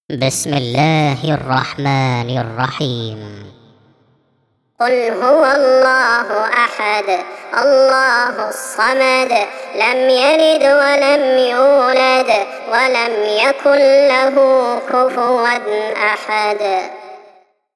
بسم الله الرحمن الرحيم. قل هو الله أحد الله الصمد لم يلد ولم يولد ولم يكن له كفوا أحد.